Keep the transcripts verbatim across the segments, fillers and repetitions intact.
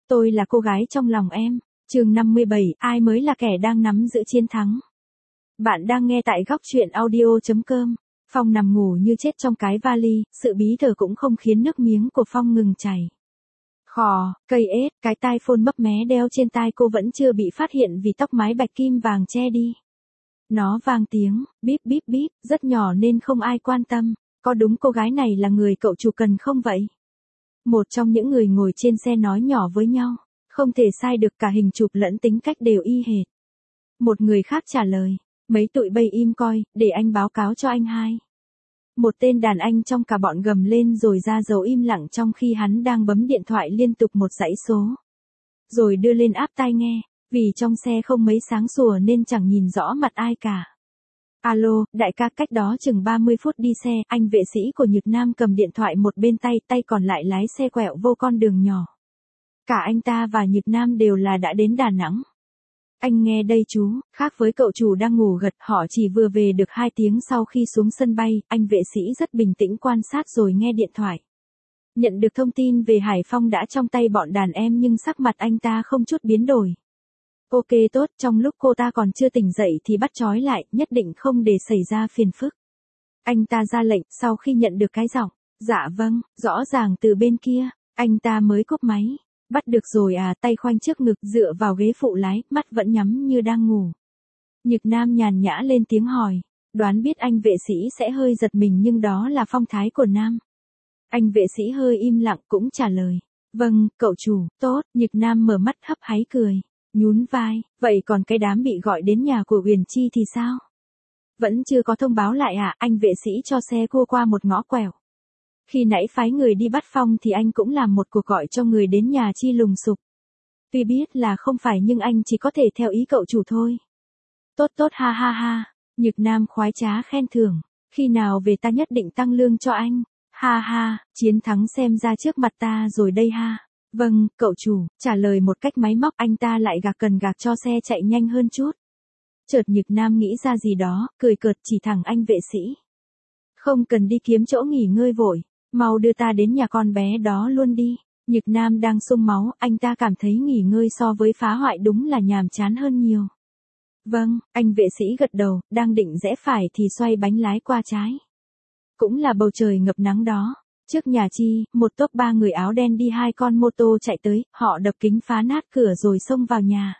Tôi là cô gái trong lòng em. Chương năm mươi bảy, ai mới là kẻ đang nắm giữ chiến thắng. Bạn đang nghe tại góc truyện audio chấm com. Phong nằm ngủ như chết trong cái vali, sự bí thờ cũng không khiến nước miếng của Phong ngừng chảy. Khò, cây ếch, cái tai phone mấp mé đeo trên tai cô vẫn chưa bị phát hiện vì tóc mái bạch kim vàng che đi. Nó vang tiếng, bíp bíp bíp, rất nhỏ nên không ai quan tâm. Có đúng cô gái này là người cậu chủ cần không vậy? Một trong những người ngồi trên xe nói nhỏ với nhau. Không thể sai được, cả hình chụp lẫn tính cách đều y hệt. Một người khác trả lời. Mấy tụi bay im coi, để anh báo cáo cho anh hai. Một tên đàn anh trong cả bọn gầm lên rồi ra dấu im lặng trong khi hắn đang bấm điện thoại liên tục một dãy số. Rồi đưa lên áp tai nghe, vì trong xe không mấy sáng sủa nên chẳng nhìn rõ mặt ai cả. Alo, đại ca, cách đó chừng ba mươi phút đi xe, anh vệ sĩ của Nhật Nam cầm điện thoại một bên tay, tay còn lại lái xe quẹo vô con đường nhỏ. Cả anh ta và Nhật Nam đều là đã đến Đà Nẵng. Anh nghe đây chú, khác với cậu chủ đang ngủ gật, họ chỉ vừa về được hai tiếng sau khi xuống sân bay, anh vệ sĩ rất bình tĩnh quan sát rồi nghe điện thoại. Nhận được thông tin về Hải Phong đã trong tay bọn đàn em nhưng sắc mặt anh ta không chút biến đổi. Ok tốt, trong lúc cô ta còn chưa tỉnh dậy thì bắt trói lại, nhất định không để xảy ra phiền phức. Anh ta ra lệnh, sau khi nhận được cái giọng, dạ vâng, rõ ràng từ bên kia, anh ta mới cúp máy. Bắt được rồi à, tay khoanh trước ngực dựa vào ghế phụ lái, mắt vẫn nhắm như đang ngủ. Nhật Nam nhàn nhã lên tiếng hỏi, đoán biết anh vệ sĩ sẽ hơi giật mình nhưng đó là phong thái của Nam. Anh vệ sĩ hơi im lặng cũng trả lời, vâng, cậu chủ, tốt. Nhật Nam mở mắt hấp háy cười, nhún vai, vậy còn cái đám bị gọi đến nhà của Huyền Chi thì sao? Vẫn chưa có thông báo lại à, anh vệ sĩ cho xe cua qua một ngõ quẹo. Khi nãy phái người đi bắt Phong thì anh cũng làm một cuộc gọi cho người đến nhà Chi lùng sục. Tuy biết là không phải nhưng anh chỉ có thể theo ý cậu chủ thôi. Tốt tốt ha ha ha, Nhật Nam khoái trá khen thưởng, khi nào về ta nhất định tăng lương cho anh. Ha ha, chiến thắng xem ra trước mặt ta rồi đây ha. Vâng, cậu chủ, trả lời một cách máy móc, anh ta lại gạc cần gạc cho xe chạy nhanh hơn chút. Chợt Nhật Nam nghĩ ra gì đó, cười cợt chỉ thẳng anh vệ sĩ. Không cần đi kiếm chỗ nghỉ ngơi vội. Mau đưa ta đến nhà con bé đó luôn đi. Nhật Nam đang sung máu, anh ta cảm thấy nghỉ ngơi so với phá hoại đúng là nhàm chán hơn nhiều. Vâng, anh vệ sĩ gật đầu, đang định rẽ phải thì xoay bánh lái qua trái. Cũng là bầu trời ngập nắng đó. Trước nhà Chi, một tốp ba người áo đen đi hai con mô tô chạy tới, họ đập kính phá nát cửa rồi xông vào nhà.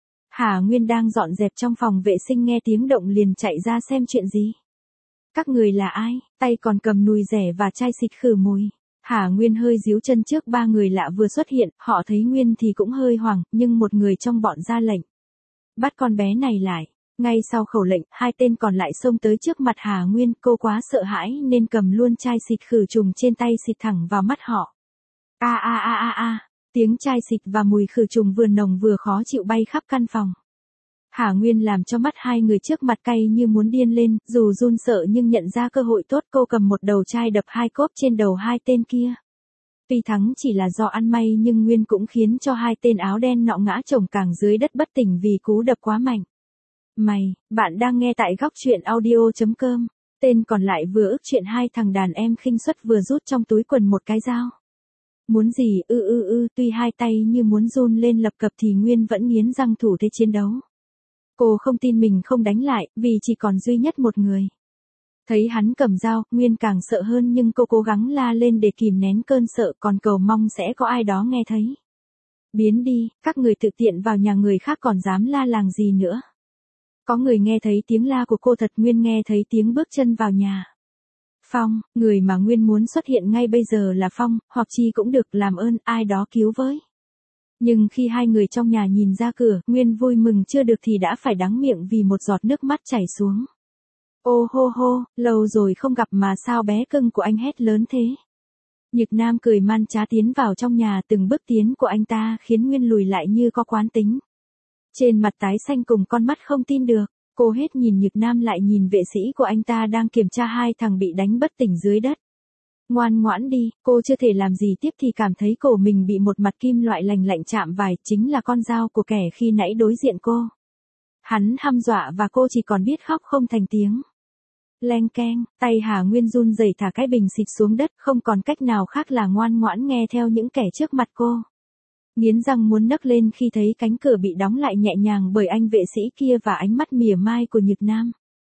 Hà Nguyên đang dọn dẹp trong phòng vệ sinh nghe tiếng động liền chạy ra xem chuyện gì. Các người là ai, tay còn cầm nùi rẻ và chai xịt khử mùi. Hà Nguyên hơi díu chân trước ba người lạ vừa xuất hiện, họ thấy Nguyên thì cũng hơi hoảng, nhưng một người trong bọn ra lệnh. Bắt con bé này lại. Ngay sau khẩu lệnh, hai tên còn lại xông tới trước mặt Hà Nguyên, cô quá sợ hãi nên cầm luôn chai xịt khử trùng trên tay xịt thẳng vào mắt họ. A a a a a, tiếng chai xịt và mùi khử trùng vừa nồng vừa khó chịu bay khắp căn phòng. Hà Nguyên làm cho mắt hai người trước mặt cay như muốn điên lên, dù run sợ nhưng nhận ra cơ hội tốt cô cầm một đầu chai đập hai cốp trên đầu hai tên kia. Tuy thắng chỉ là do ăn may nhưng Nguyên cũng khiến cho hai tên áo đen nọ ngã chồng cẳng dưới đất bất tỉnh vì cú đập quá mạnh. Mày, bạn đang nghe tại góc truyện audio chấm com. Tên còn lại vừa ức chuyện hai thằng đàn em khinh suất vừa rút trong túi quần một cái dao. Muốn gì, ư ư ư, tuy hai tay như muốn run lên lập cập thì Nguyên vẫn nghiến răng thủ thế chiến đấu. Cô không tin mình không đánh lại, vì chỉ còn duy nhất một người. Thấy hắn cầm dao, Nguyên càng sợ hơn nhưng cô cố gắng la lên để kìm nén cơn sợ còn cầu mong sẽ có ai đó nghe thấy. Biến đi, các người tự tiện vào nhà người khác còn dám la làng gì nữa. Có người nghe thấy tiếng la của cô thật, Nguyên nghe thấy tiếng bước chân vào nhà. Phong, người mà Nguyên muốn xuất hiện ngay bây giờ là Phong, hoặc Chi cũng được, làm ơn, ai đó cứu với. Nhưng khi hai người trong nhà nhìn ra cửa, Nguyên vui mừng chưa được thì đã phải đắng miệng vì một giọt nước mắt chảy xuống. Ô hô hô, lâu rồi không gặp mà sao bé cưng của anh hét lớn thế. Nhật Nam cười man trá tiến vào trong nhà, từng bước tiến của anh ta khiến Nguyên lùi lại như có quán tính. Trên mặt tái xanh cùng con mắt không tin được, cô hết nhìn Nhật Nam lại nhìn vệ sĩ của anh ta đang kiểm tra hai thằng bị đánh bất tỉnh dưới đất. Ngoan ngoãn đi, cô chưa thể làm gì tiếp thì cảm thấy cổ mình bị một mặt kim loại lành lạnh chạm vào, chính là con dao của kẻ khi nãy đối diện cô. Hắn hăm dọa và cô chỉ còn biết khóc không thành tiếng. Leng keng, tay Hà Nguyên run rẩy thả cái bình xịt xuống đất, không còn cách nào khác là ngoan ngoãn nghe theo những kẻ trước mặt cô. nghiến răng muốn nấc lên khi thấy cánh cửa bị đóng lại nhẹ nhàng bởi anh vệ sĩ kia và ánh mắt mỉa mai của Nhược Nam.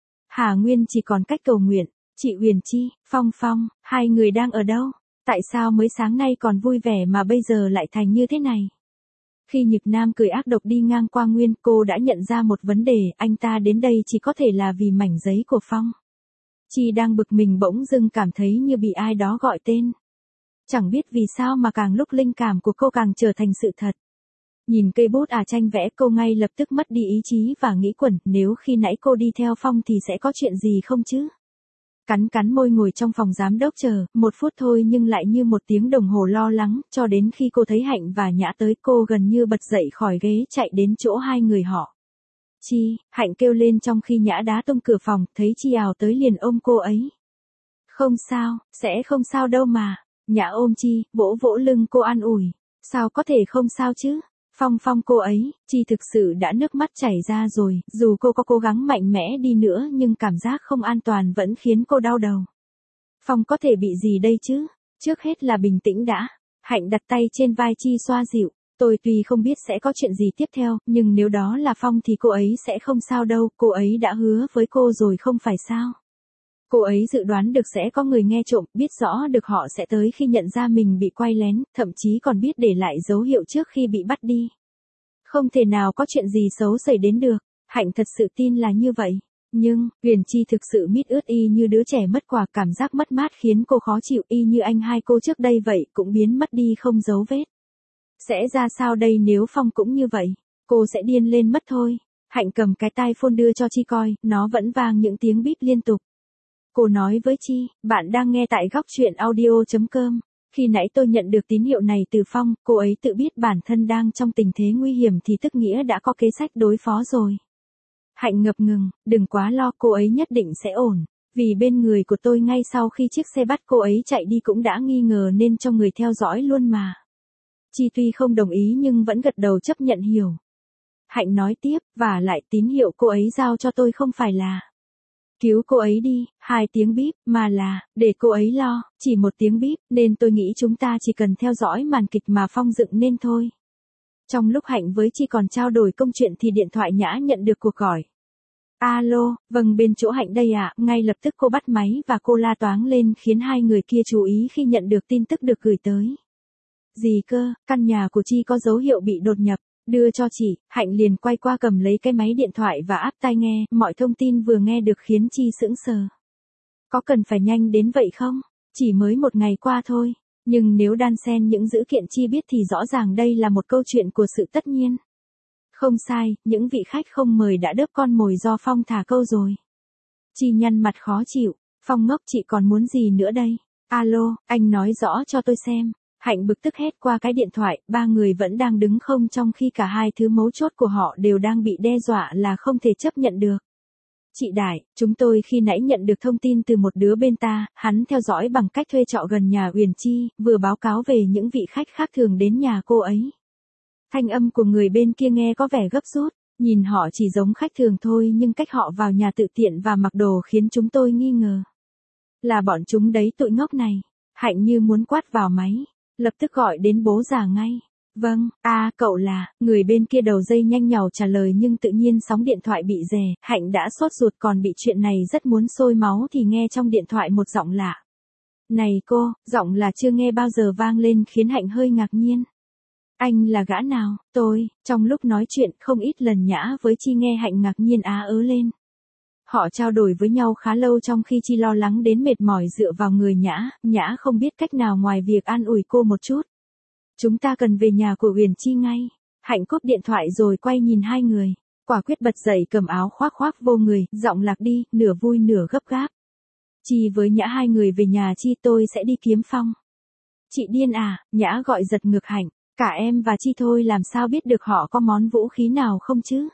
Hà Nguyên chỉ còn cách cầu nguyện, chị Huyền Chi, Phong Phong, hai người đang ở đâu? Tại sao mới sáng nay còn vui vẻ mà bây giờ lại thành như thế này? Khi Nhược Nam cười ác độc đi ngang qua Nguyên, cô đã nhận ra một vấn đề, anh ta đến đây chỉ có thể là vì mảnh giấy của Phong. Chi đang bực mình bỗng dưng cảm thấy như bị ai đó gọi tên. Chẳng biết vì sao mà càng lúc linh cảm của cô càng trở thành sự thật. Nhìn cây bút à tranh vẽ cô ngay lập tức mất đi ý chí và nghĩ quẩn, nếu khi nãy cô đi theo Phong thì sẽ có chuyện gì không chứ? Cắn cắn môi ngồi trong phòng giám đốc chờ, một phút thôi nhưng lại như một tiếng đồng hồ lo lắng, cho đến khi cô thấy Hạnh và Nhã tới cô gần như bật dậy khỏi ghế chạy đến chỗ hai người họ. Chi, Hạnh kêu lên trong khi Nhã đá tung cửa phòng, thấy Chi ào tới liền ôm cô ấy. Không sao, sẽ không sao đâu mà. Nhã ôm Chi, vỗ vỗ lưng cô an ủi. Sao có thể không sao chứ? Phong Phong cô ấy, Chi thực sự đã nước mắt chảy ra rồi, dù cô có cố gắng mạnh mẽ đi nữa nhưng cảm giác không an toàn vẫn khiến cô đau đầu. Phong có thể bị gì đây chứ? Trước hết là bình tĩnh đã. Hạnh đặt tay trên vai Chi xoa dịu. Tôi tuy không biết sẽ có chuyện gì tiếp theo, nhưng nếu đó là Phong thì cô ấy sẽ không sao đâu, cô ấy đã hứa với cô rồi không phải sao? Cô ấy dự đoán được sẽ có người nghe trộm, biết rõ được họ sẽ tới khi nhận ra mình bị quay lén, thậm chí còn biết để lại dấu hiệu trước khi bị bắt đi. Không thể nào có chuyện gì xấu xảy đến được, Hạnh thật sự tin là như vậy. Nhưng, Huyền Chi thực sự mít ướt y như đứa trẻ mất quà, cảm giác mất mát khiến cô khó chịu y như anh hai cô trước đây vậy, cũng biến mất đi không dấu vết. Sẽ ra sao đây nếu Phong cũng như vậy? Cô sẽ điên lên mất thôi. Hạnh cầm cái tai phone đưa cho Chi coi, nó vẫn vang những tiếng bíp liên tục. Cô nói với Chi, bạn đang nghe tại góc truyện audio.com. Khi nãy tôi nhận được tín hiệu này từ Phong, cô ấy tự biết bản thân đang trong tình thế nguy hiểm thì tức nghĩa đã có kế sách đối phó rồi. Hạnh ngập ngừng, đừng quá lo, cô ấy nhất định sẽ ổn. Vì bên người của tôi ngay sau khi chiếc xe bắt cô ấy chạy đi cũng đã nghi ngờ nên cho người theo dõi luôn mà. Chi tuy không đồng ý nhưng vẫn gật đầu chấp nhận hiểu. Hạnh nói tiếp, và lại tín hiệu cô ấy giao cho tôi không phải là cứu cô ấy đi, hai tiếng bíp, mà là, để cô ấy lo, chỉ một tiếng bíp, nên tôi nghĩ chúng ta chỉ cần theo dõi màn kịch mà Phong dựng nên thôi. Trong lúc Hạnh với Chi còn trao đổi công chuyện thì điện thoại Nhã nhận được cuộc gọi. Alo, vâng bên chỗ Hạnh đây ạ, à. Ngay lập tức cô bắt máy và cô la toáng lên khiến hai người kia chú ý khi nhận được tin tức được gửi tới. Gì cơ, căn nhà của Chi có dấu hiệu bị đột nhập. Đưa cho chị, Hạnh liền quay qua cầm lấy cái máy điện thoại và áp tai nghe, mọi thông tin vừa nghe được khiến Chi sững sờ. Có cần phải nhanh đến vậy không? Chỉ mới một ngày qua thôi, nhưng nếu đan xen những dữ kiện Chi biết thì rõ ràng đây là một câu chuyện của sự tất nhiên. Không sai, những vị khách không mời đã đớp con mồi do Phong thả câu rồi. Chi nhăn mặt khó chịu, Phong ngốc chị còn muốn gì nữa đây? Alo, anh nói rõ cho tôi xem. Hạnh bực tức hét qua cái điện thoại, ba người vẫn đang đứng không trong khi cả hai thứ mấu chốt của họ đều đang bị đe dọa là không thể chấp nhận được. Chị Đại, chúng tôi khi nãy nhận được thông tin từ một đứa bên ta, hắn theo dõi bằng cách thuê trọ gần nhà Huyền Chi, vừa báo cáo về những vị khách khác thường đến nhà cô ấy. Thanh âm của người bên kia nghe có vẻ gấp rút, nhìn họ chỉ giống khách thường thôi nhưng cách họ vào nhà tự tiện và mặc đồ khiến chúng tôi nghi ngờ. Là bọn chúng đấy tụi ngốc này. Hạnh như muốn quát vào máy. Lập tức gọi đến bố già ngay. Vâng, a à, cậu là, người bên kia đầu dây nhanh nhảu trả lời nhưng tự nhiên sóng điện thoại bị rè, Hạnh đã sốt ruột còn bị chuyện này rất muốn sôi máu thì nghe trong điện thoại một giọng lạ. Này cô, giọng là chưa nghe bao giờ vang lên khiến Hạnh hơi ngạc nhiên. Anh là gã nào? Tôi, trong lúc nói chuyện không ít lần Nhã với Chi nghe Hạnh ngạc nhiên á ớ lên. Họ trao đổi với nhau khá lâu trong khi Chi lo lắng đến mệt mỏi dựa vào người Nhã, Nhã không biết cách nào ngoài việc an ủi cô một chút. Chúng ta cần về nhà của Huyền Chi ngay. Hạnh cúp điện thoại rồi quay nhìn hai người. Quả quyết bật dậy cầm áo khoác khoác vô người, giọng lạc đi, nửa vui nửa gấp gáp. Chi với Nhã hai người về nhà Chi tôi sẽ đi kiếm Phong. Chị điên à, Nhã gọi giật ngược Hạnh. Cả em và Chi thôi làm sao biết được họ có món vũ khí nào không chứ?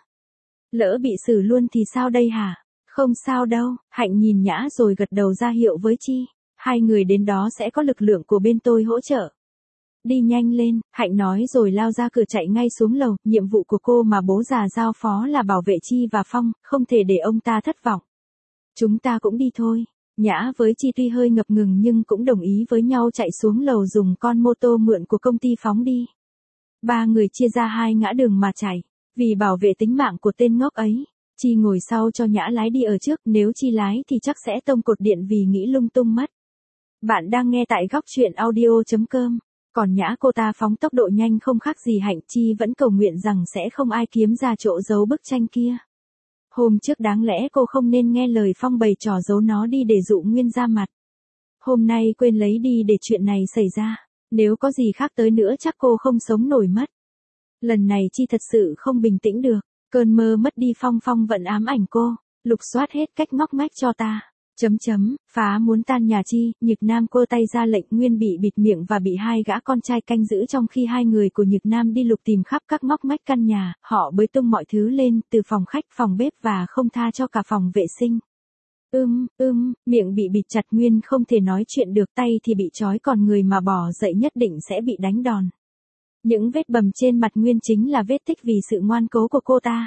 Lỡ bị xử luôn thì sao đây hả? Không sao đâu, Hạnh nhìn Nhã rồi gật đầu ra hiệu với Chi. Hai người đến đó sẽ có lực lượng của bên tôi hỗ trợ. Đi nhanh lên, Hạnh nói rồi lao ra cửa chạy ngay xuống lầu, nhiệm vụ của cô mà bố già giao phó là bảo vệ Chi và Phong, không thể để ông ta thất vọng. Chúng ta cũng đi thôi. Nhã với Chi tuy hơi ngập ngừng nhưng cũng đồng ý với nhau chạy xuống lầu dùng con mô tô mượn của công ty phóng đi. Ba người chia ra hai ngã đường mà chạy. Vì bảo vệ tính mạng của tên ngốc ấy, Chi ngồi sau cho Nhã lái đi ở trước, nếu Chi lái thì chắc sẽ tông cột điện vì nghĩ lung tung mất. Bạn đang nghe tại góc truyện audio.com. Còn Nhã cô ta phóng tốc độ nhanh không khác gì Hạnh, Chi vẫn cầu nguyện rằng sẽ không ai kiếm ra chỗ giấu bức tranh kia. Hôm trước đáng lẽ cô không nên nghe lời Phong bày trò giấu nó đi để dụ Nguyên ra mặt. Hôm nay quên lấy đi để chuyện này xảy ra. Nếu có gì khác tới nữa chắc cô không sống nổi mất. Lần này Chi thật sự không bình tĩnh được. Cơn mơ mất đi Phong Phong vẫn ám ảnh cô. Lục soát hết cách ngóc ngách cho ta. Chấm chấm, phá muốn tan nhà Chi, Nhược Nam cô tay ra lệnh Nguyên bị bịt miệng và bị hai gã con trai canh giữ trong khi hai người của Nhược Nam đi lục tìm khắp các ngóc ngách căn nhà, họ bới tung mọi thứ lên, từ phòng khách, phòng bếp và không tha cho cả phòng vệ sinh. Ưm, ưm, miệng bị bịt chặt Nguyên không thể nói chuyện được, tay thì bị trói, còn người mà bỏ dậy nhất định sẽ bị đánh đòn. Những vết bầm trên mặt Nguyên chính là vết tích vì sự ngoan cố của cô ta.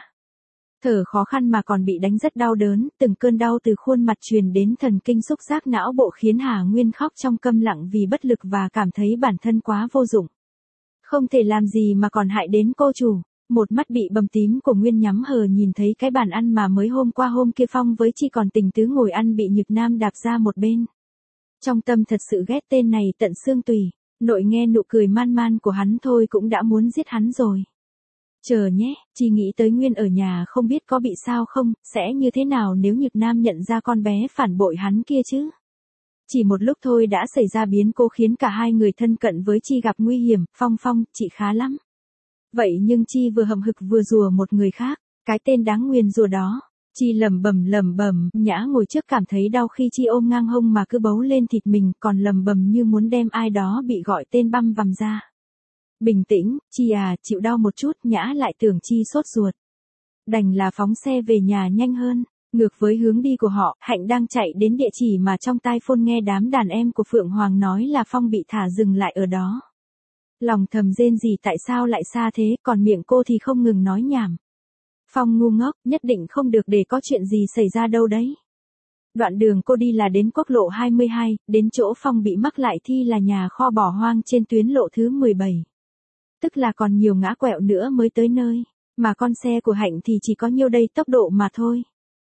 Thở khó khăn mà còn bị đánh rất đau đớn, từng cơn đau từ khuôn mặt truyền đến thần kinh xúc giác não bộ khiến Hà Nguyên khóc trong câm lặng vì bất lực và cảm thấy bản thân quá vô dụng. Không thể làm gì mà còn hại đến cô chủ. Một mắt bị bầm tím của Nguyên nhắm hờ nhìn thấy cái bàn ăn mà mới hôm qua hôm kia Phong với Chi còn tình tứ ngồi ăn bị Nhược Nam đạp ra một bên. Trong tâm thật sự ghét tên này tận xương tủy, nội nghe nụ cười man man của hắn thôi cũng đã muốn giết hắn rồi. Chờ nhé, Chi nghĩ tới Nguyên ở nhà không biết có bị sao không, sẽ như thế nào nếu Nhược Nam nhận ra con bé phản bội hắn kia chứ. Chỉ một lúc thôi đã xảy ra biến cố khiến cả hai người thân cận với Chi gặp nguy hiểm. Phong Phong, chị khá lắm. Vậy nhưng Chi vừa hậm hực vừa rùa một người khác, cái tên đáng nguyền rùa đó. Chi lầm bầm lầm bầm, Nhã ngồi trước cảm thấy đau khi Chi ôm ngang hông mà cứ bấu lên thịt mình, còn lầm bầm như muốn đem ai đó bị gọi tên băm vằm ra. Bình tĩnh, Chi à, chịu đau một chút. Nhã lại tưởng Chi sốt ruột. Đành là phóng xe về nhà nhanh hơn. Ngược với hướng đi của họ, Hạnh đang chạy đến địa chỉ mà trong tai phone nghe đám đàn em của Phượng Hoàng nói là Phong bị thả dừng lại ở đó. Lòng thầm rên gì tại sao lại xa thế, còn miệng cô thì không ngừng nói nhảm. Phong ngu ngốc, nhất định không được để có chuyện gì xảy ra đâu đấy. Đoạn đường cô đi là đến quốc lộ hai mươi hai, đến chỗ Phong bị mắc lại thi là nhà kho bỏ hoang trên tuyến lộ thứ mười bảy. Tức là còn nhiều ngã quẹo nữa mới tới nơi, mà con xe của Hạnh thì chỉ có nhiêu đây tốc độ mà thôi.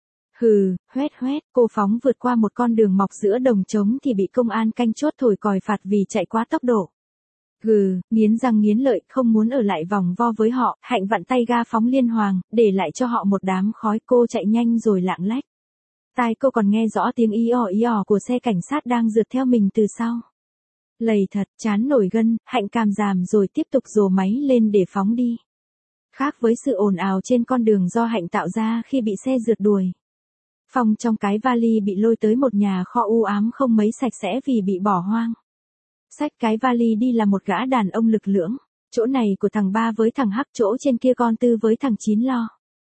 Hừ, hoét hoét, cô phóng vượt qua một con đường mọc giữa đồng trống thì bị công an canh chốt thổi còi phạt vì chạy quá tốc độ. Gừ, nghiến răng nghiến lợi, không muốn ở lại vòng vo với họ, Hạnh vặn tay ga phóng liên hoàng, để lại cho họ một đám khói. Cô chạy nhanh rồi lạng lách. Tai cô còn nghe rõ tiếng í ò ý ò của xe cảnh sát đang rượt theo mình từ sau. Lầy thật, chán nổi gân, Hạnh càm giảm rồi tiếp tục dồ máy lên để phóng đi. Khác với sự ồn ào trên con đường do Hạnh tạo ra khi bị xe rượt đuổi, Phong trong cái vali bị lôi tới một nhà kho u ám không mấy sạch sẽ vì bị bỏ hoang. Xách cái vali đi là một gã đàn ông lực lưỡng, chỗ này của thằng ba với thằng Hắc, chỗ trên kia con Tư với thằng Chín lo.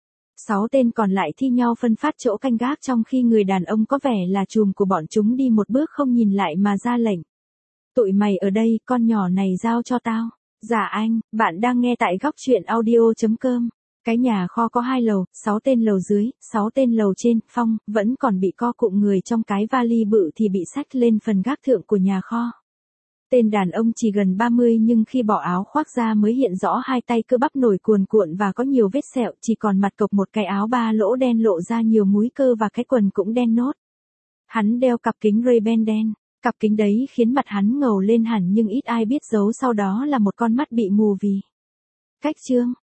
Sáu tên còn lại thi nhau phân phát chỗ canh gác trong khi người đàn ông có vẻ là trùm của bọn chúng đi một bước không nhìn lại mà ra lệnh. Tụi mày ở đây, con nhỏ này giao cho tao. Dạ anh, bạn đang nghe tại góc truyện audio.com. Cái nhà kho có hai lầu, sáu tên lầu dưới, sáu tên lầu trên. Phong vẫn còn bị co cụm người trong cái vali bự thì bị xách lên phần gác thượng của nhà kho. Tên đàn ông chỉ gần ba mươi nhưng khi bỏ áo khoác ra mới hiện rõ hai tay cơ bắp nổi cuồn cuộn và có nhiều vết sẹo, chỉ còn mặt cộc một cái áo ba lỗ đen lộ ra nhiều múi cơ và cái quần cũng đen nốt. Hắn đeo cặp kính Ray-Ban đen, cặp kính đấy khiến mặt hắn ngầu lên hẳn nhưng ít ai biết giấu sau đó là một con mắt bị mù vì cách trương.